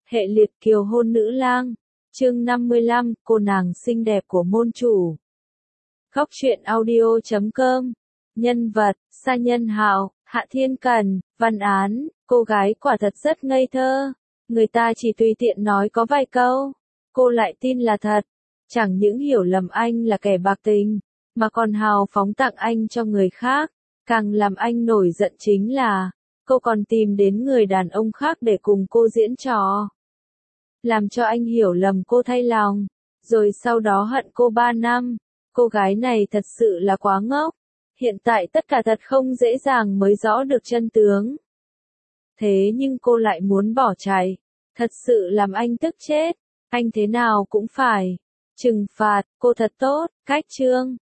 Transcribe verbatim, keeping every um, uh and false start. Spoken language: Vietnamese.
Hệ liệt kiều hôn nữ lang. Chương năm mươi lăm, cô nàng xinh đẹp của môn chủ. Góc truyện audio chấm com. Nhân vật, Sa Nhân Hạo, Hạ Thiên Cần, Văn Án, cô gái quả thật rất ngây thơ. Người ta chỉ tùy tiện nói có vài câu, cô lại tin là thật. Chẳng những hiểu lầm anh là kẻ bạc tình, mà còn hào phóng tặng anh cho người khác. Càng làm anh nổi giận chính là, cô còn tìm đến người đàn ông khác để cùng cô diễn trò. Làm cho anh hiểu lầm cô thay lòng, rồi sau đó hận cô ba năm. Cô gái này thật sự là quá ngốc. Hiện tại tất cả thật không dễ dàng mới rõ được chân tướng. Thế nhưng cô lại muốn bỏ chạy. Thật sự làm anh tức chết. Anh thế nào cũng phải trừng phạt cô thật tốt. Cách chương